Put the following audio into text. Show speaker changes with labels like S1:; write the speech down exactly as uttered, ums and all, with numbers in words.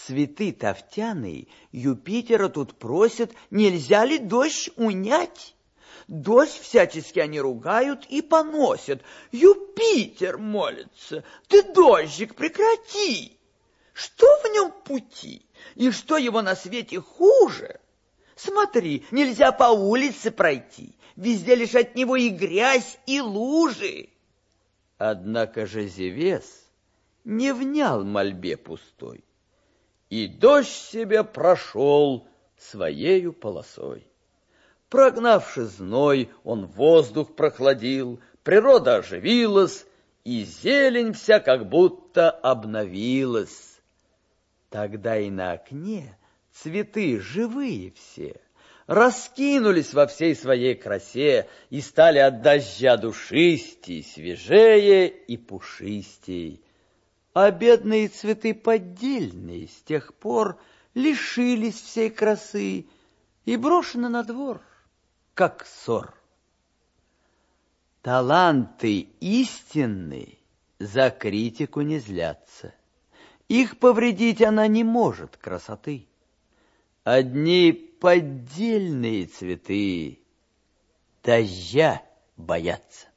S1: Цветы тафтяные Юпитера тут просят, нельзя ли дождь унять? Дождь всячески они ругают и поносят. Юпитер молится, ты дождик прекрати. Что в нем пути? И что его на свете хуже? Смотри, нельзя по улице пройти, везде лишь от него и грязь, и лужи. Однако же Зевес не внял мольбе пустой, и дождь себе прошел своею полосой. Прогнавши зной, он воздух прохладил, природа оживилась, и зелень вся как будто обновилась. Тогда и на окне цветы живые все раскинулись во всей своей красе и стали от дождя душистей, свежее и пушистей. А бедные цветы поддельные с тех пор лишились всей красы и брошены на двор, как ссор. Таланты истинные за критику не злятся. Их повредить она не может, красоты. Одни поддельные цветы дождя боятся.